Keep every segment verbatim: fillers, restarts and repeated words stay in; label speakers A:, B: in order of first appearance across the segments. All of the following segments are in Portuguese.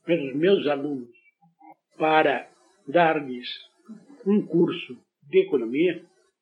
A: pelos meus alunos para dar-lhes um curso de economia,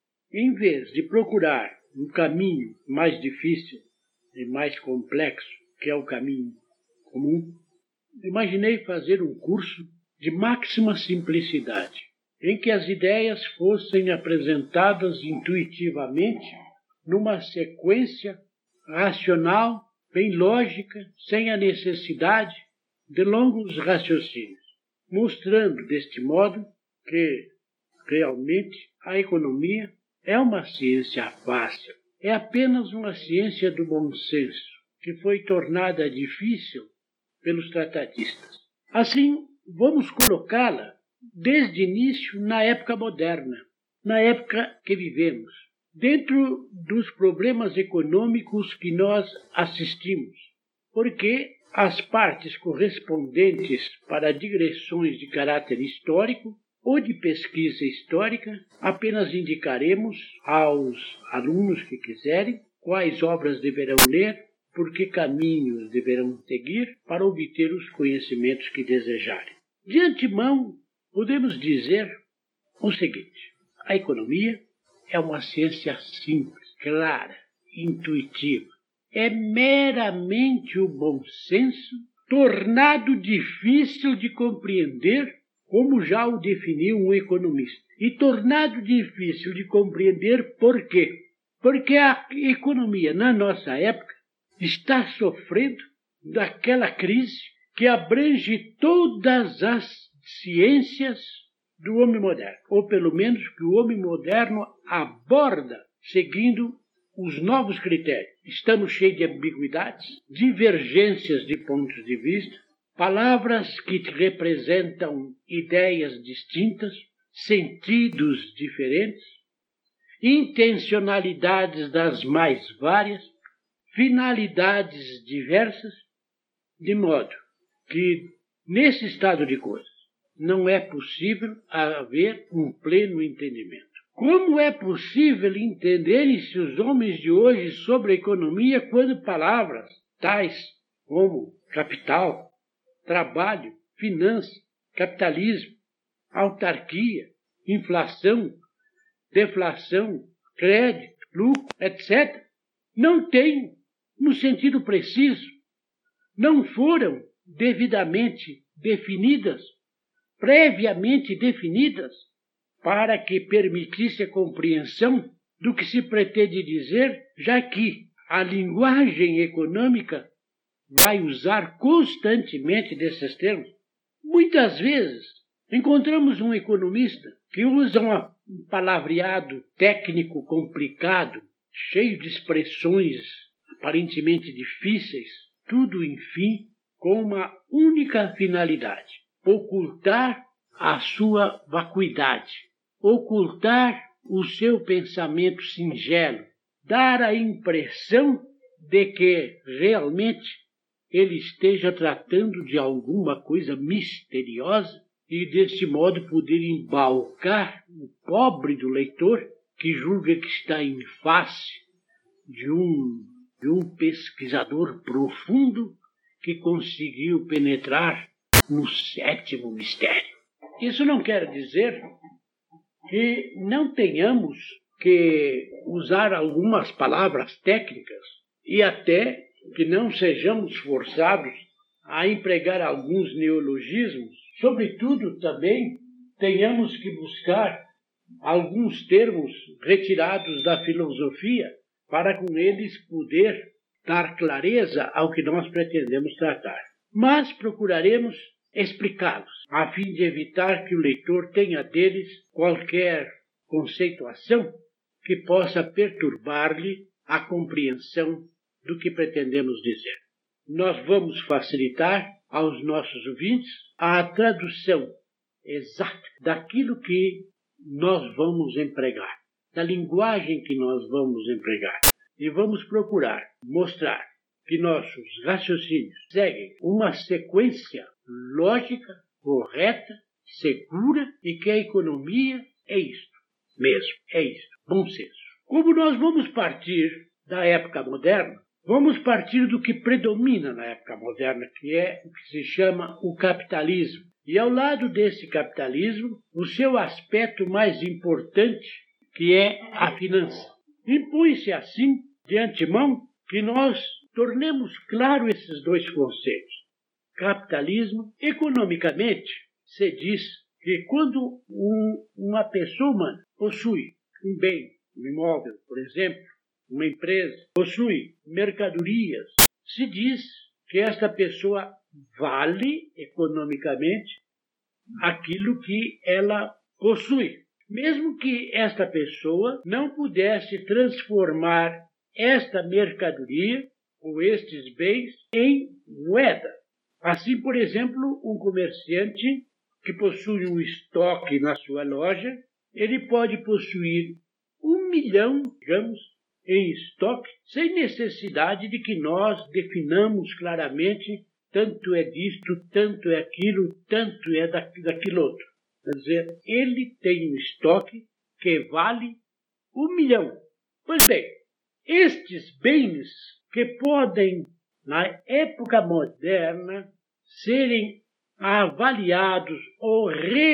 A: em vez de procurar um caminho mais difícil e mais complexo, que é o caminho comum, imaginei fazer um curso de máxima simplicidade, em que as ideias fossem apresentadas intuitivamente numa sequência racional, bem lógica, sem a necessidade de longos raciocínios, mostrando deste modo que realmente a economia é uma ciência fácil, é apenas uma ciência do bom senso, que foi tornada difícil pelos tratadistas. Assim, vamos colocá-la desde o início na época moderna, na época que vivemos, dentro dos problemas econômicos que nós assistimos, porque as partes correspondentes para digressões de caráter histórico ou de pesquisa histórica, apenas indicaremos aos alunos que quiserem quais obras deverão ler, por que caminhos deverão seguir para obter os conhecimentos que desejarem. De antemão, podemos dizer o seguinte: a economia é uma ciência simples, clara, intuitiva. É meramente o bom senso, tornado difícil de compreender, como já o definiu um economista. E tornado difícil de compreender por quê? Porque a economia, na nossa época, está sofrendo daquela crise que abrange todas as ciências do homem moderno, ou pelo menos que o homem moderno aborda seguindo os novos critérios. Estamos cheios de ambiguidades, divergências de pontos de vista, palavras que representam ideias distintas, sentidos diferentes, intencionalidades das mais várias, finalidades diversas, de modo que, nesse estado de coisas, não é possível haver um pleno entendimento. Como é possível entenderem-se os homens de hoje sobre a economia quando palavras tais como capital, trabalho, finança, capitalismo, autarquia, inflação, deflação, crédito, lucro, etcétera, não têm, no sentido preciso, não foram devidamente definidas, previamente definidas, para que permitisse a compreensão do que se pretende dizer, já que a linguagem econômica vai usar constantemente desses termos. Muitas vezes encontramos um economista que usa um palavreado técnico complicado, cheio de expressões aparentemente difíceis, tudo, enfim, com uma única finalidade: ocultar a sua vacuidade, ocultar o seu pensamento singelo, dar a impressão de que realmente ele esteja tratando de alguma coisa misteriosa e, desse modo, poder embaucar o pobre do leitor que julga que está em face de um, de um pesquisador profundo que conseguiu penetrar no sétimo mistério. Isso não quer dizer que não tenhamos que usar algumas palavras técnicas e até que não sejamos forçados a empregar alguns neologismos. Sobretudo, também tenhamos que buscar alguns termos retirados da filosofia para com eles poder dar clareza ao que nós pretendemos tratar. Mas procuraremos explicá-los, a fim de evitar que o leitor tenha deles qualquer conceituação que possa perturbar-lhe a compreensão do que pretendemos dizer. Nós vamos facilitar aos nossos ouvintes a tradução exata daquilo que nós vamos empregar, da linguagem que nós vamos empregar. E vamos procurar mostrar que nossos raciocínios seguem uma sequência lógica, correta, segura, e que a economia é isto mesmo, é isto, bom senso. Como nós vamos partir da época moderna, Vamos partir do que predomina na época moderna, que é o que se chama o capitalismo. E ao lado desse capitalismo, o seu aspecto mais importante, que é a finança. Impõe-se assim, de antemão, que nós tornemos claro esses dois conceitos. Capitalismo, economicamente, se diz que quando um, uma pessoa humana possui um bem, um imóvel, por exemplo, uma empresa, possui mercadorias, se diz que esta pessoa vale economicamente aquilo que ela possui. Mesmo que esta pessoa não pudesse transformar esta mercadoria ou estes bens em moeda. Assim, por exemplo, um comerciante que possui um estoque na sua loja, ele pode possuir um milhão, digamos, em estoque, sem necessidade de que nós definamos claramente tanto é disto, tanto é aquilo, tanto é daquilo outro. Quer dizer, ele tem um estoque que vale um milhão. Pois bem, estes bens que podem, na época moderna, serem avaliados ou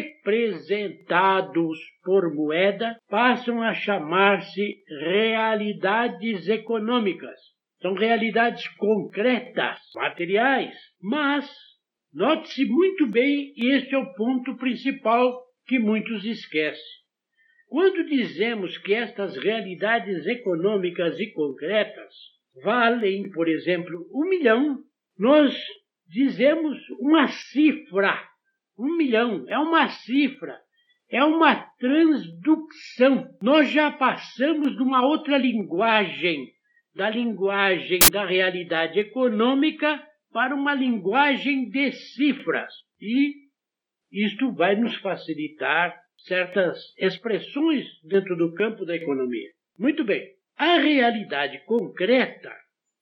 A: representados por moeda, passam a chamar-se realidades econômicas. São realidades concretas, materiais, mas note-se muito bem, e este é o ponto principal que muitos esquecem. Quando dizemos que estas realidades econômicas e concretas valem, por exemplo, um milhão, nós dizemos uma cifra. Um milhão é uma cifra, é uma transdução. Nós já passamos de uma outra linguagem, da linguagem da realidade econômica para uma linguagem de cifras. E isto vai nos facilitar certas expressões dentro do campo da economia. Muito bem, a realidade concreta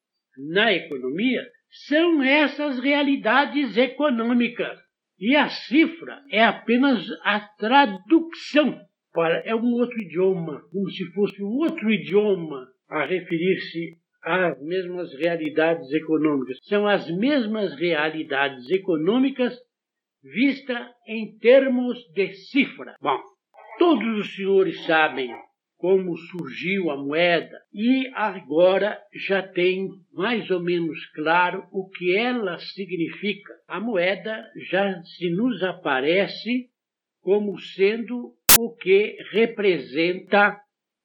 A: na economia são essas realidades econômicas. E a cifra é apenas a tradução. Para, é um outro idioma, como se fosse um outro idioma a referir-se às mesmas realidades econômicas. São as mesmas realidades econômicas vistas em termos de cifra. Bom, todos os senhores sabem como surgiu a moeda e agora já tem mais ou menos claro o que ela significa. A moeda já se nos aparece como sendo o que representa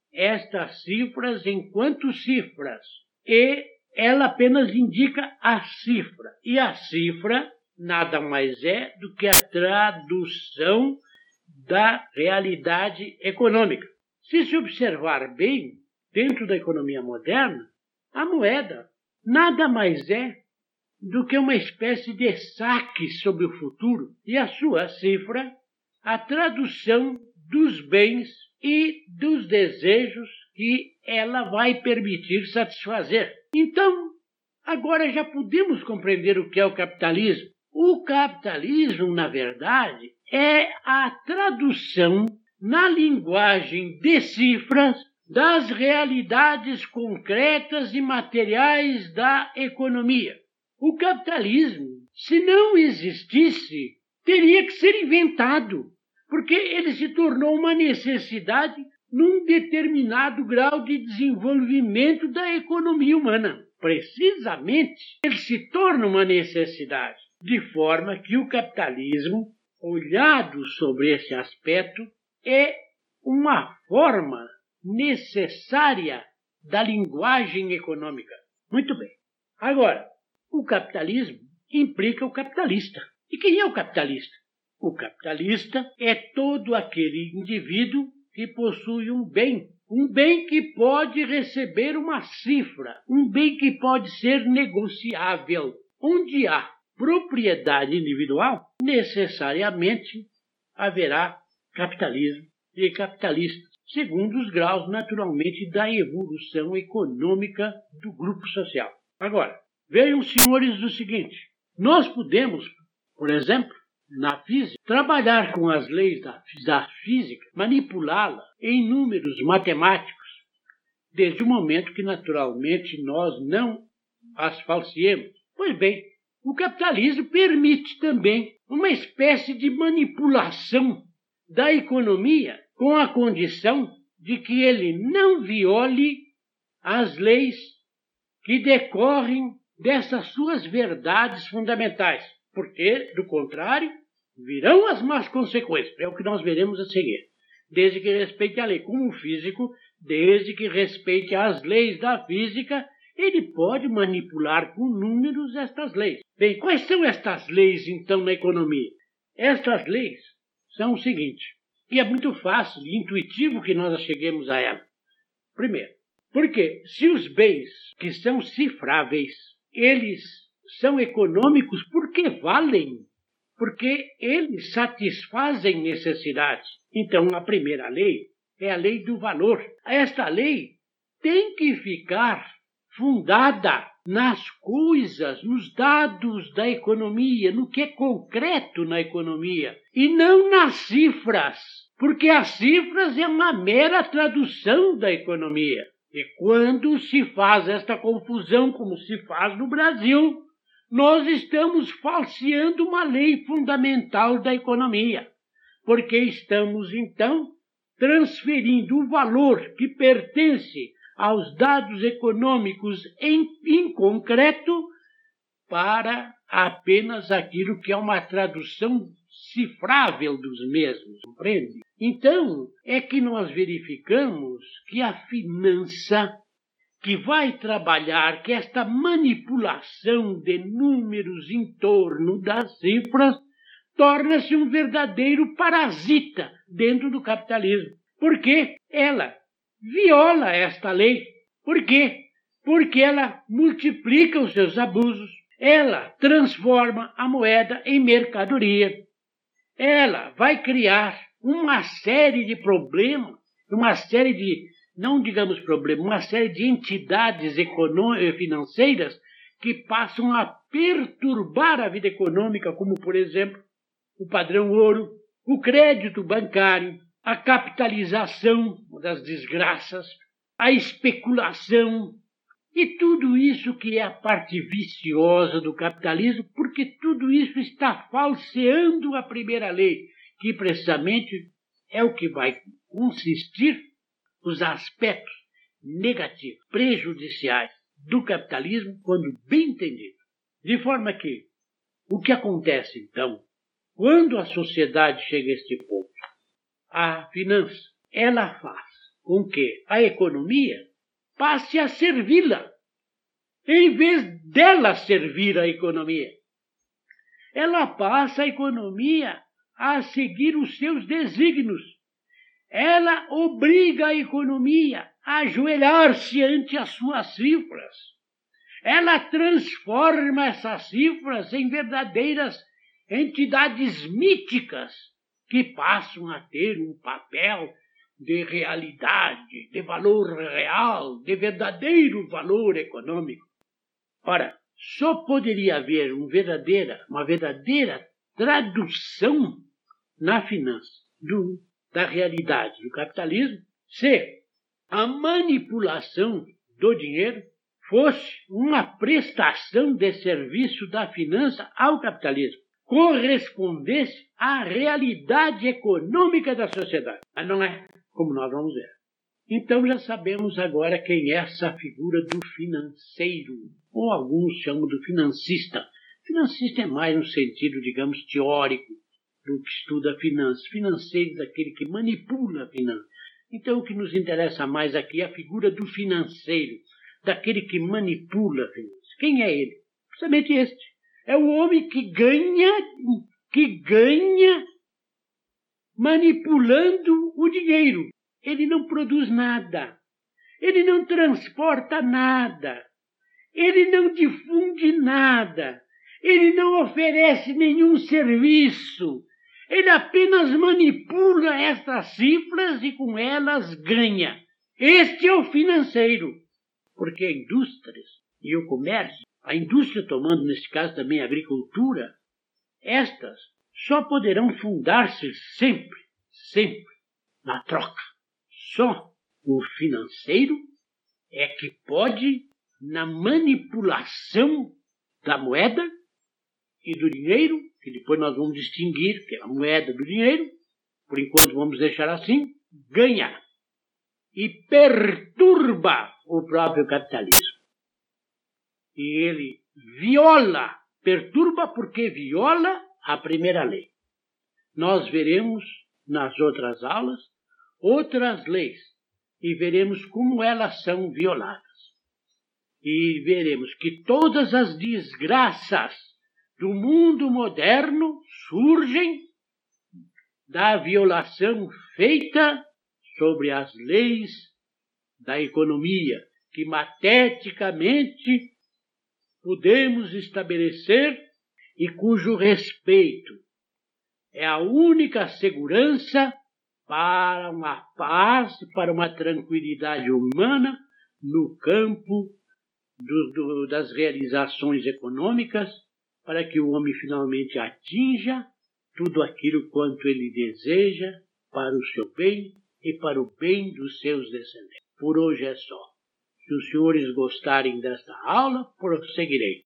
A: estas cifras enquanto cifras, e ela apenas indica a cifra. E a cifra nada mais é do que a tradução da realidade econômica. Se se observar bem, dentro da economia moderna, a moeda nada mais é do que uma espécie de saque sobre o futuro, e a sua cifra, a tradução dos bens e dos desejos que ela vai permitir satisfazer. Então, agora já podemos compreender o que é o capitalismo. O capitalismo, na verdade, é a tradução na linguagem de cifras das realidades concretas e materiais da economia. O capitalismo, se não existisse, teria que ser inventado, porque ele se tornou uma necessidade num determinado grau de desenvolvimento da economia humana. Precisamente, ele se torna uma necessidade, de forma que o capitalismo, olhado sobre esse aspecto, é uma forma necessária da linguagem econômica. Muito bem. Agora, o capitalismo implica o capitalista. E quem é o capitalista? O capitalista é todo aquele indivíduo que possui um bem, um bem que pode receber uma cifra, um bem que pode ser negociável. Onde há propriedade individual, necessariamente haverá capitalismo e capitalistas, segundo os graus, naturalmente, da evolução econômica do grupo social. Agora, vejam, senhores, o seguinte: nós podemos, por exemplo, na física, trabalhar com as leis da, da física, manipulá-la em números matemáticos, desde o momento que, naturalmente, nós não as falsiemos. Pois bem, o capitalismo permite também uma espécie de manipulação da economia com a condição de que ele não viole as leis que decorrem dessas suas verdades fundamentais, porque, do contrário, virão as más consequências. É o que nós veremos a seguir. Desde que respeite a lei. Como um físico, desde que respeite as leis da física, ele pode manipular com números estas leis. Bem, quais são estas leis, então, na economia? Estas leis são o seguinte, e é muito fácil e intuitivo que nós cheguemos a ela. Primeiro, porque se os bens que são cifráveis, eles são econômicos porque valem, porque eles satisfazem necessidades. Então, a primeira lei é a lei do valor. Esta lei tem que ficar fundada nas coisas, nos dados da economia, no que é concreto na economia, e não nas cifras, porque as cifras é uma mera tradução da economia. E quando se faz esta confusão, como se faz no Brasil, nós estamos falseando uma lei fundamental da economia, porque estamos, então, transferindo o valor que pertence aos dados econômicos em, em concreto para apenas aquilo que é uma tradução cifrável dos mesmos, compreende? Então, é que nós verificamos que a finança que vai trabalhar, que esta manipulação de números em torno das cifras, torna-se um verdadeiro parasita dentro do capitalismo. Porque ela viola esta lei. Por quê? Porque ela multiplica os seus abusos, ela transforma a moeda em mercadoria, ela vai criar uma série de problemas, uma série de, não digamos problemas, uma série de entidades financeiras que passam a perturbar a vida econômica, como, por exemplo, o padrão ouro, o crédito bancário, a capitalização das desgraças, a especulação e tudo isso que é a parte viciosa do capitalismo, porque tudo isso está falseando a primeira lei, que precisamente é o que vai consistir os aspectos negativos, prejudiciais do capitalismo, quando bem entendido. De forma que o que acontece, então, quando a sociedade chega a este ponto? A finança, ela faz com que a economia passe a servi-la, em vez dela servir a economia. Ela passa a economia a seguir os seus desígnios. Ela obriga a economia a ajoelhar-se ante as suas cifras. Ela transforma essas cifras em verdadeiras entidades míticas que passam a ter um papel de realidade, de valor real, de verdadeiro valor econômico. Ora, só poderia haver um verdadeira, uma verdadeira tradução na finança do, da realidade do capitalismo se a manipulação do dinheiro fosse uma prestação de serviço da finança ao capitalismo, correspondesse à realidade econômica da sociedade. Mas não é, como nós vamos ver. Então já sabemos agora quem é essa figura do financeiro, ou alguns chamam do financista. Financista é mais no sentido, digamos, teórico do que estuda a finança. Financeiro é aquele que manipula a finança. Então o que nos interessa mais aqui é a figura do financeiro, daquele que manipula a finança. Quem é ele? Precisamente este. É o homem que ganha, que ganha manipulando o dinheiro. Ele não produz nada. Ele não transporta nada. Ele não difunde nada. Ele não oferece nenhum serviço. Ele apenas manipula estas cifras e com elas ganha. Este é o financeiro. Porque a indústria e o comércio, a indústria tomando, nesse caso também a agricultura, estas só poderão fundar-se sempre, sempre na troca. Só o financeiro é que pode na manipulação da moeda e do dinheiro, que depois nós vamos distinguir que é a moeda do dinheiro, por enquanto vamos deixar assim, ganha e perturba o próprio capitalismo. E ele viola, perturba porque viola a primeira lei. Nós veremos nas outras aulas outras leis e veremos como elas são violadas. E veremos que todas as desgraças do mundo moderno surgem da violação feita sobre as leis da economia, que mateticamente podemos estabelecer e cujo respeito é a única segurança para uma paz, para uma tranquilidade humana no campo do, do, das realizações econômicas, para que o homem finalmente atinja tudo aquilo quanto ele deseja para o seu bem e para o bem dos seus descendentes. Por hoje é só. Se os senhores gostarem desta aula, prosseguirei.